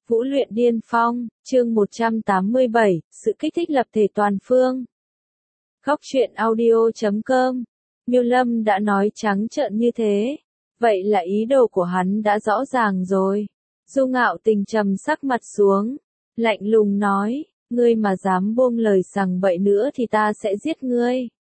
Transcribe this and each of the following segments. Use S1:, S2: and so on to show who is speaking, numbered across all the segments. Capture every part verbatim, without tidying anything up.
S1: Vũ luyện điên phong, chương một trăm tám mươi bảy, sự kích thích lập thể toàn phương. Góc truyện audio chấm com. Miêu Lâm đã nói trắng trợn như thế. Vậy là ý đồ của hắn đã rõ ràng rồi. Du Ngạo Tình trầm sắc mặt xuống. Lạnh lùng nói, ngươi mà dám buông lời sằng bậy nữa thì ta sẽ giết ngươi.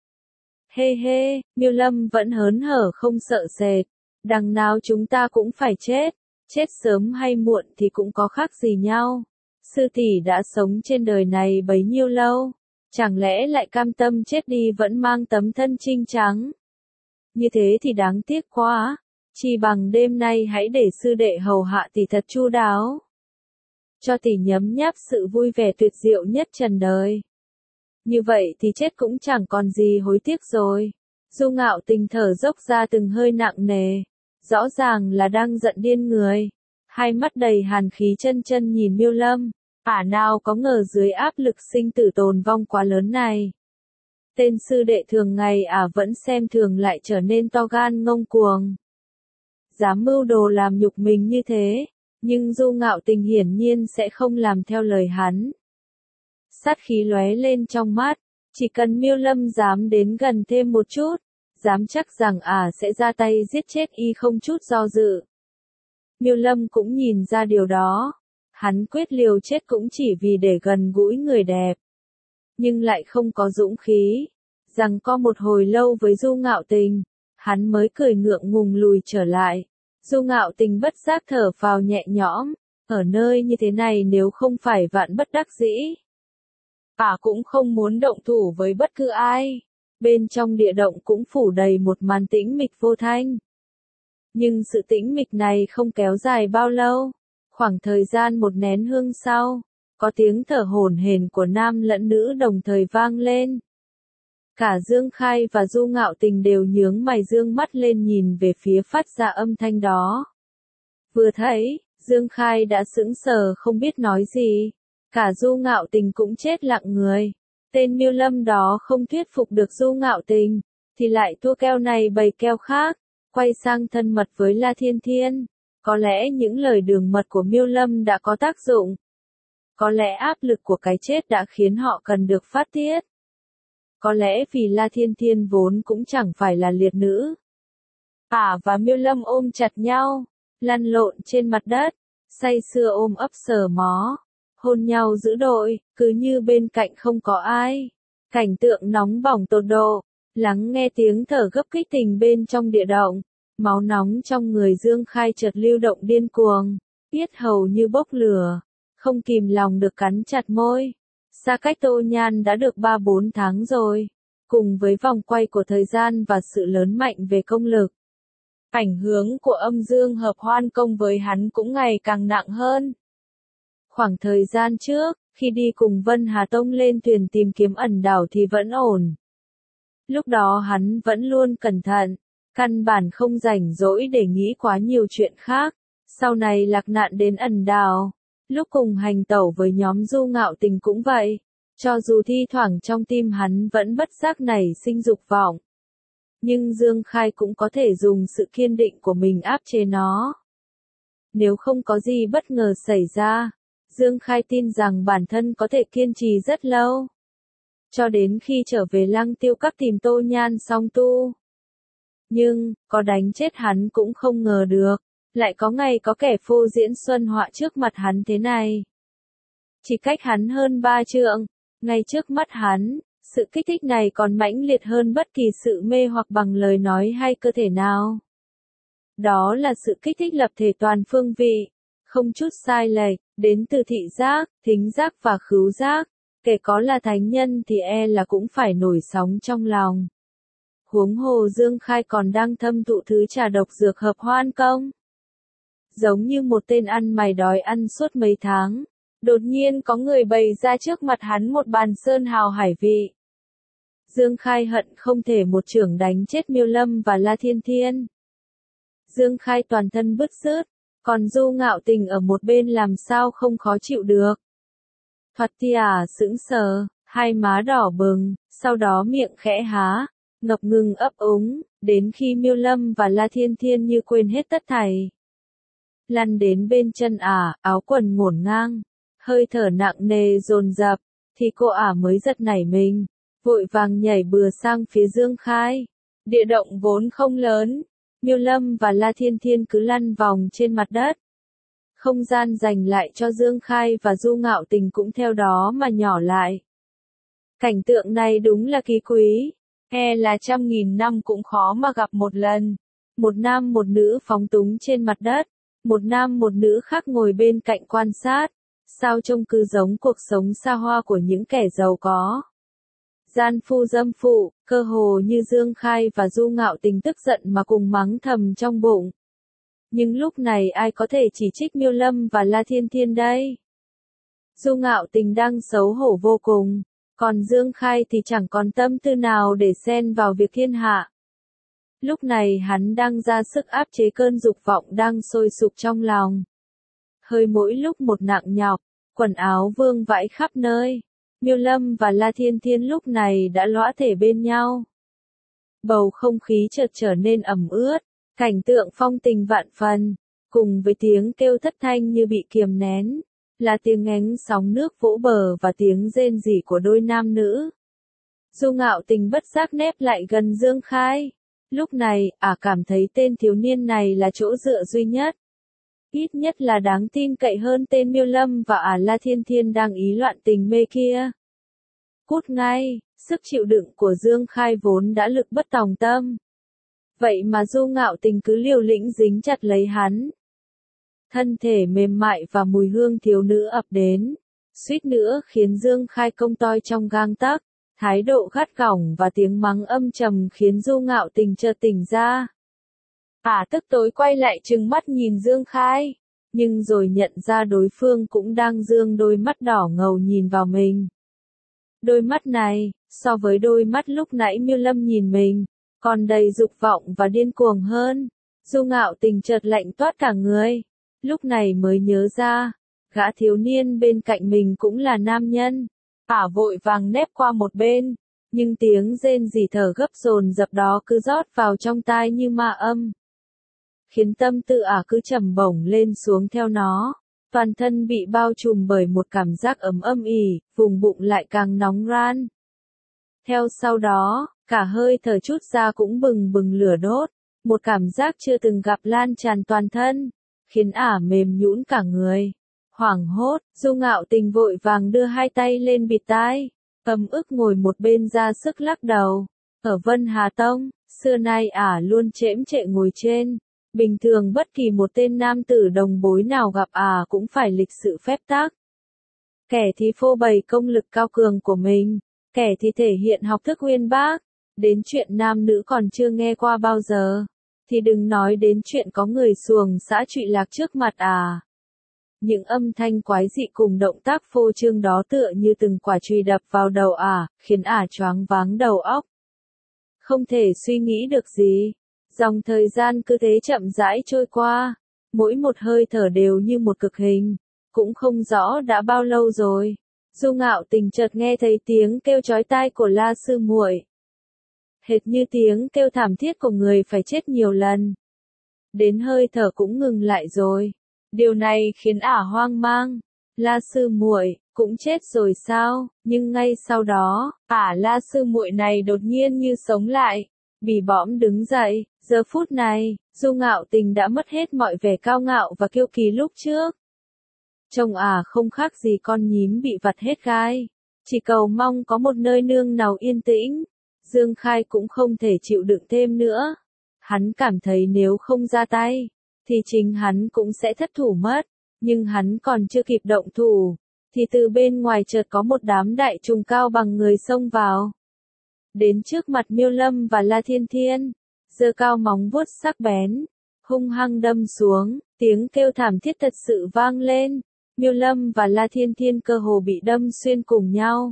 S1: Hê hê, Miêu Lâm vẫn hớn hở không sợ sệt. Đằng nào chúng ta cũng phải chết. Chết sớm hay muộn thì cũng có khác gì nhau. Sư tỷ đã sống trên đời này bấy nhiêu lâu, chẳng lẽ lại cam tâm chết đi vẫn mang tấm thân trinh trắng. Như thế thì đáng tiếc quá, chỉ bằng đêm nay hãy để sư đệ hầu hạ tỷ thật chu đáo. Cho tỷ nhấm nháp sự vui vẻ tuyệt diệu nhất trần đời. Như vậy thì chết cũng chẳng còn gì hối tiếc rồi. Du Ngạo Tình thở dốc ra từng hơi nặng nề. Rõ ràng là đang giận điên người. Hai mắt đầy hàn khí chân chân nhìn Miêu Lâm. Ả nào có ngờ dưới áp lực sinh tử tồn vong quá lớn này. Tên sư đệ thường ngày Ả vẫn xem thường lại trở nên to gan ngông cuồng. Dám mưu đồ làm nhục mình như thế. Nhưng Du Ngạo Tình hiển nhiên sẽ không làm theo lời hắn. Sát khí lóe lên trong mắt. Chỉ cần Miêu Lâm dám đến gần thêm một chút. Dám chắc rằng Ả sẽ ra tay giết chết y không chút do dự. Miêu Lâm cũng nhìn ra điều đó. Hắn quyết liều chết cũng chỉ vì để gần gũi người đẹp. Nhưng lại không có dũng khí. Rằng có một hồi lâu với Du Ngạo Tình. Hắn mới cười ngượng ngùng lùi trở lại. Du Ngạo Tình bất giác thở phào nhẹ nhõm. Ở nơi như thế này nếu không phải vạn bất đắc dĩ. Ả cũng không muốn động thủ với bất cứ ai. Bên trong địa động cũng phủ đầy một màn tĩnh mịch vô thanh. Nhưng sự tĩnh mịch này không kéo dài bao lâu. Khoảng thời gian một nén hương sau, có tiếng thở hổn hển của nam lẫn nữ đồng thời vang lên. Cả Dương Khai và Du Ngạo Tình đều nhướng mày dương mắt lên nhìn về phía phát ra âm thanh đó. Vừa thấy, Dương Khai đã sững sờ không biết nói gì. Cả Du Ngạo Tình cũng chết lặng người. Tên Miêu Lâm đó không thuyết phục được Du Ngạo Tình, thì lại thua keo này bày keo khác, quay sang thân mật với La Thiên Thiên. Có lẽ những lời đường mật của Miêu Lâm đã có tác dụng. Có lẽ áp lực của cái chết đã khiến họ cần được phát tiết. Có lẽ vì La Thiên Thiên vốn cũng chẳng phải là liệt nữ. Ả và Miêu Lâm ôm chặt nhau, lăn lộn trên mặt đất, say sưa ôm ấp sờ mó. Hôn nhau giữ đội, cứ như bên cạnh không có ai. Cảnh tượng nóng bỏng tột độ, lắng nghe tiếng thở gấp kích tình bên trong địa động. Máu nóng trong người Dương Khai chợt lưu động điên cuồng, yết hầu như bốc lửa, không kìm lòng được cắn chặt môi. Xa cách Tô Nhan đã được ba bốn tháng rồi, cùng với vòng quay của thời gian và sự lớn mạnh về công lực. Ảnh hưởng của âm dương hợp hoan công với hắn cũng ngày càng nặng hơn. Khoảng thời gian trước, khi đi cùng Vân Hà Tông lên thuyền tìm kiếm ẩn đảo thì vẫn ổn. Lúc đó hắn vẫn luôn cẩn thận, căn bản không rảnh rỗi để nghĩ quá nhiều chuyện khác. Sau này lạc nạn đến ẩn đảo, lúc cùng hành tẩu với nhóm Du Ngạo Tình cũng vậy. Cho dù thi thoảng trong tim hắn vẫn bất giác nảy sinh dục vọng. Nhưng Dương Khai cũng có thể dùng sự kiên định của mình áp chế nó. Nếu không có gì bất ngờ xảy ra, Dương Khai tin rằng bản thân có thể kiên trì rất lâu. Cho đến khi trở về Lăng Tiêu Các tìm Tô Nhan song tu. Nhưng, có đánh chết hắn cũng không ngờ được, lại có ngày có kẻ phô diễn xuân họa trước mặt hắn thế này. Chỉ cách hắn hơn ba trượng, ngay trước mắt hắn, sự kích thích này còn mãnh liệt hơn bất kỳ sự mê hoặc bằng lời nói hay cơ thể nào. Đó là sự kích thích lập thể toàn phương vị, không chút sai lệch, đến từ thị giác, thính giác và khứu giác. Kể có là thánh nhân thì e là cũng phải nổi sóng trong lòng. Huống hồ Dương Khai còn đang thâm thụ thứ trà độc dược hợp hoan công. Giống như một tên ăn mày đói ăn suốt mấy tháng, đột nhiên có người bày ra trước mặt hắn một bàn sơn hào hải vị. Dương Khai hận không thể một chưởng đánh chết Miêu Lâm và La Thiên Thiên. Dương Khai toàn thân bứt rứt, còn Du Ngạo Tình ở một bên làm sao không khó chịu được. Thoạt ti Ả sững sờ, hai má đỏ bừng, sau đó miệng khẽ há, ngập ngừng ấp úng, đến khi Miêu Lâm và La Thiên Thiên như quên hết tất thảy. lăn đến bên chân ả, áo quần ngổn ngang, hơi thở nặng nề dồn dập, thì cô ả mới giật nảy mình, vội vàng nhảy bừa sang phía Dương Khai. Địa động vốn không lớn, Miêu Lâm và La Thiên Thiên cứ lăn vòng trên mặt đất. Không gian dành lại cho Dương Khai và Du Ngạo Tình cũng theo đó mà nhỏ lại. Cảnh tượng này đúng là kỳ quý, e là trăm nghìn năm cũng khó mà gặp một lần. Một nam một nữ phóng túng trên mặt đất, một nam một nữ khác ngồi bên cạnh quan sát, sao trông cứ giống cuộc sống xa hoa của những kẻ giàu có. Gian phu dâm phụ, cơ hồ như Dương Khai và Du Ngạo Tình tức giận mà cùng mắng thầm trong bụng. Nhưng lúc này ai có thể chỉ trích Miêu Lâm và La Thiên Thiên đây? Du Ngạo Tình đang xấu hổ vô cùng, còn Dương Khai thì chẳng còn tâm tư nào để xen vào việc thiên hạ. Lúc này hắn đang ra sức áp chế cơn dục vọng đang sôi sục trong lòng. Hơi mỗi lúc một nặng nhọc, quần áo vương vãi khắp nơi. Miêu Lâm và La Thiên Thiên lúc này đã lõa thể bên nhau. Bầu không khí chợt trở nên ẩm ướt, cảnh tượng phong tình vạn phần, cùng với tiếng kêu thất thanh như bị kiềm nén, là tiếng ngánh sóng nước vỗ bờ và tiếng rên rỉ của đôi nam nữ. Du Ngạo Tình bất giác nép lại gần Dương Khai. Lúc này, ả cảm thấy tên thiếu niên này là chỗ dựa duy nhất. Ít nhất là đáng tin cậy hơn tên Miêu Lâm và ả La Thiên Thiên đang ý loạn tình mê kia. Cút ngay, sức chịu đựng của Dương Khai vốn đã lực bất tòng tâm. Vậy mà Du Ngạo Tình cứ liều lĩnh dính chặt lấy hắn. Thân thể mềm mại và mùi hương thiếu nữ ập đến, suýt nữa khiến Dương Khai công toi trong gang tấc. Thái độ gắt gỏng và tiếng mắng âm trầm khiến Du Ngạo Tình chợt tỉnh ra. Ả tức tối quay lại trừng mắt nhìn Dương Khai, nhưng rồi nhận ra đối phương cũng đang dương đôi mắt đỏ ngầu nhìn vào mình. Đôi mắt này, so với đôi mắt lúc nãy Miêu Lâm nhìn mình, còn đầy dục vọng và điên cuồng hơn. Du Ngạo Tình chợt lạnh toát cả người, lúc này mới nhớ ra, gã thiếu niên bên cạnh mình cũng là nam nhân. Ả vội vàng nép qua một bên, nhưng tiếng rên rỉ thở gấp dồn dập đó cứ rót vào trong tai như ma âm, khiến tâm tư ả cứ trầm bổng lên xuống theo nó, toàn thân bị bao trùm bởi một cảm giác ấm âm ỉ, vùng bụng lại càng nóng ran. Theo sau đó, cả hơi thở chút ra cũng bừng bừng lửa đốt, một cảm giác chưa từng gặp lan tràn toàn thân, khiến ả mềm nhũn cả người. Hoảng hốt, Du Ngạo Tình vội vàng đưa hai tay lên bịt tai, ấm ức ngồi một bên ra sức lắc đầu. Ở Vân Hà Tông, xưa nay ả luôn chễm chệ ngồi trên. Bình thường bất kỳ một tên nam tử đồng bối nào gặp ả cũng phải lịch sự phép tắc. Kẻ thì phô bày công lực cao cường của mình, kẻ thì thể hiện học thức uyên bác. Đến chuyện nam nữ còn chưa nghe qua bao giờ, thì đừng nói đến chuyện có người xuồng xã trụy lạc trước mặt ả. Những âm thanh quái dị cùng động tác phô trương đó tựa như từng quả chùy đập vào đầu ả, khiến ả choáng váng đầu óc. Không thể suy nghĩ được gì. Dòng thời gian cứ thế chậm rãi trôi qua, mỗi một hơi thở đều như một cực hình, cũng không rõ đã bao lâu rồi. Du Ngạo Tình chợt nghe thấy tiếng kêu chói tai của La sư muội, hệt như tiếng kêu thảm thiết của người phải chết nhiều lần. Đến hơi thở cũng ngừng lại rồi. Điều này khiến ả hoang mang. La sư muội cũng chết rồi sao? Nhưng ngay sau đó, ả La sư muội này đột nhiên như sống lại, bỉ bõm đứng dậy. Giờ phút này, Du Ngạo Tình đã mất hết mọi vẻ cao ngạo và kiêu kỳ lúc trước. Trông ả không khác gì con nhím bị vặt hết gai, chỉ cầu mong có một nơi nương nào yên tĩnh. Dương Khai cũng không thể chịu đựng thêm nữa. Hắn cảm thấy nếu không ra tay, thì chính hắn cũng sẽ thất thủ mất. Nhưng hắn còn chưa kịp động thủ, thì từ bên ngoài chợt có một đám đại trùng cao bằng người xông vào. Đến trước mặt Miêu Lâm và La Thiên Thiên, giơ cao móng vuốt sắc bén, hung hăng đâm xuống, tiếng kêu thảm thiết thật sự vang lên. Miêu Lâm và La Thiên Thiên cơ hồ bị đâm xuyên cùng nhau.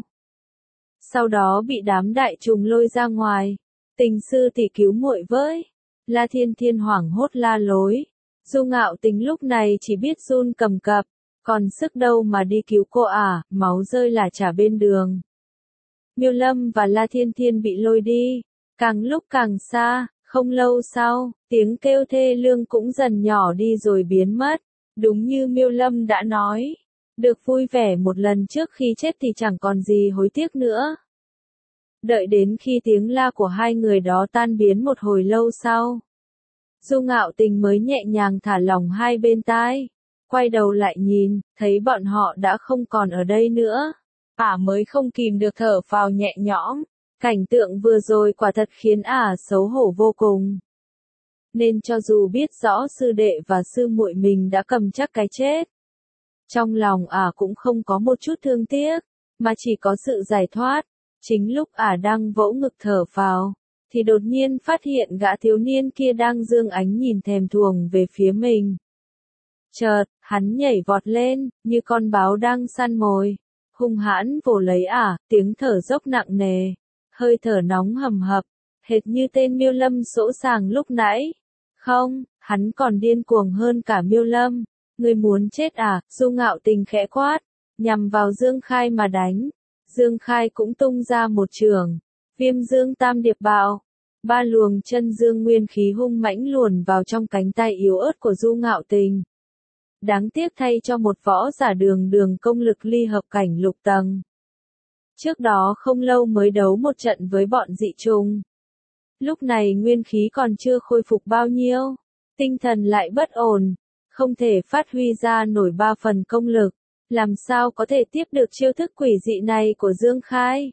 S1: Sau đó bị đám đại trùng lôi ra ngoài. Tình sư tỷ cứu muội với. La Thiên Thiên hoảng hốt la lối. Du Ngạo Tình lúc này chỉ biết run cầm cập, còn sức đâu mà đi cứu cô ả, máu rơi lả chả bên đường. Miêu Lâm và La Thiên Thiên bị lôi đi, càng lúc càng xa, Không lâu sau, tiếng kêu thê lương cũng dần nhỏ đi rồi biến mất. Đúng như Miêu Lâm đã nói, được vui vẻ một lần trước khi chết thì chẳng còn gì hối tiếc nữa. Đợi đến khi tiếng la của hai người đó tan biến một hồi lâu sau, Du Ngạo Tình mới nhẹ nhàng thả lỏng hai bên tai, quay đầu lại nhìn, thấy bọn họ đã không còn ở đây nữa. Ả mới không kìm được thở phào nhẹ nhõm, cảnh tượng vừa rồi quả thật khiến Ả xấu hổ vô cùng. Nên cho dù biết rõ sư đệ và sư muội mình đã cầm chắc cái chết, trong lòng Ả cũng không có một chút thương tiếc, mà chỉ có sự giải thoát. Chính lúc Ả đang vỗ ngực thở phào, thì đột nhiên phát hiện gã thiếu niên kia đang dương ánh nhìn thèm thuồng về phía mình. Chợt, hắn nhảy vọt lên, như con báo đang săn mồi, hung hãn vồ lấy Ả, tiếng thở dốc nặng nề, hơi thở nóng hầm hập, hệt như tên Miêu Lâm sỗ sàng lúc nãy. Không, hắn còn điên cuồng hơn cả Miêu Lâm. Ngươi muốn chết à? Du Ngạo Tình khẽ quát, nhằm vào Dương Khai mà đánh. Dương Khai cũng tung ra một chưởng, Viêm Dương Tam Điệp Bạo. Ba luồng chân dương nguyên khí hung mãnh luồn vào trong cánh tay yếu ớt của Du Ngạo Tình. Đáng tiếc thay cho một võ giả đường đường công lực ly hợp cảnh lục tầng. Trước đó không lâu mới đấu một trận với bọn dị trùng. Lúc này nguyên khí còn chưa khôi phục bao nhiêu, tinh thần lại bất ổn, không thể phát huy ra nổi ba phần công lực, làm sao có thể tiếp được chiêu thức quỷ dị này của Dương Khai.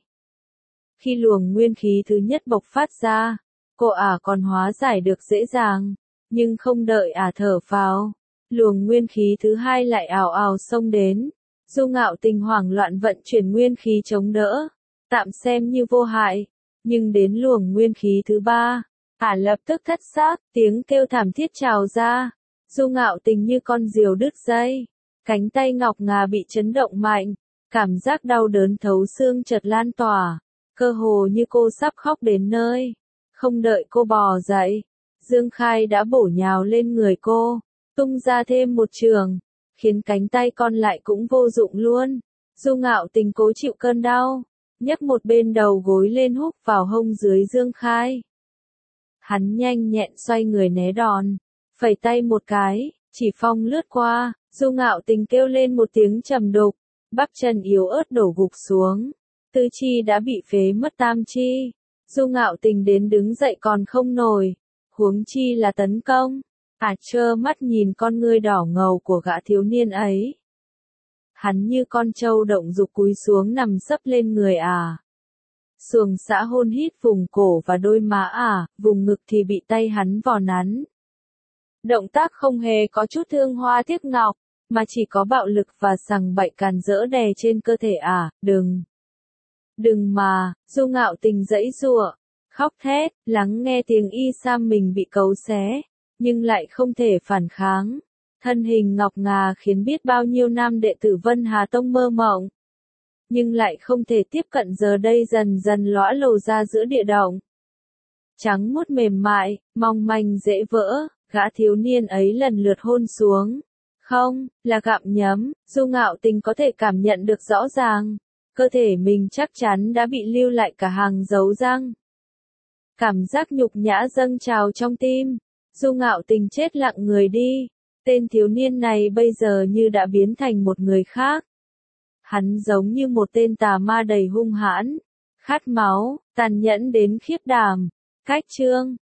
S1: Khi luồng nguyên khí thứ nhất bộc phát ra, cô Ả còn hóa giải được dễ dàng, nhưng không đợi Ả thở phào, luồng nguyên khí thứ hai lại ào ào xông đến. Du Ngạo Tình hoảng loạn vận chuyển nguyên khí chống đỡ, tạm xem như vô hại, nhưng đến luồng nguyên khí thứ ba, Ả lập tức thất xác, tiếng kêu thảm thiết trào ra. Du Ngạo Tình như con diều đứt dây, cánh tay ngọc ngà bị chấn động mạnh, cảm giác đau đớn thấu xương chợt lan tỏa, cơ hồ như cô sắp khóc đến nơi. Không đợi cô bò dậy, Dương Khai đã bổ nhào lên người cô, tung ra thêm một chưởng, khiến cánh tay còn lại cũng vô dụng luôn. Du Ngạo Tình cố chịu cơn đau, nhấc một bên đầu gối lên húc vào hông dưới Dương Khai. Hắn nhanh nhẹn xoay người né đòn, phẩy tay một cái, chỉ phong lướt qua, Du Ngạo Tình kêu lên một tiếng trầm đục, bắp chân yếu ớt đổ gục xuống, tứ chi đã bị phế mất tam chi. Du Ngạo Tình đến đứng dậy còn không nổi, huống chi là tấn công. Ả trơ mắt nhìn con ngươi đỏ ngầu của gã thiếu niên ấy. Hắn như con trâu động dục cúi xuống nằm sấp lên người Ả. Xuồng xã hôn hít vùng cổ và đôi má Ả, vùng ngực thì bị tay hắn vò nắn. Động tác không hề có chút thương hoa tiếc ngọc, mà chỉ có bạo lực và sằng bậy càn rỡ đè trên cơ thể Ả. Đừng! Đừng mà! Du Ngạo Tình giãy giụa, khóc thét, lắng nghe tiếng y sam mình bị cấu xé, nhưng lại không thể phản kháng. Thân hình ngọc ngà khiến biết bao nhiêu nam đệ tử Vân Hà Tông mơ mộng, nhưng lại không thể tiếp cận, giờ đây dần dần lõa lồ ra giữa địa động. Trắng muốt mềm mại, mong manh dễ vỡ, gã thiếu niên ấy lần lượt hôn xuống. Không, là gặm nhấm. Du Ngạo Tình có thể cảm nhận được rõ ràng, cơ thể mình chắc chắn đã bị lưu lại cả hàng dấu răng. Cảm giác nhục nhã dâng trào trong tim. Du Ngạo Tình chết lặng người đi. Tên thiếu niên này bây giờ như đã biến thành một người khác. Hắn giống như một tên tà ma đầy hung hãn, khát máu, tàn nhẫn đến khiếp đảm. Cách chương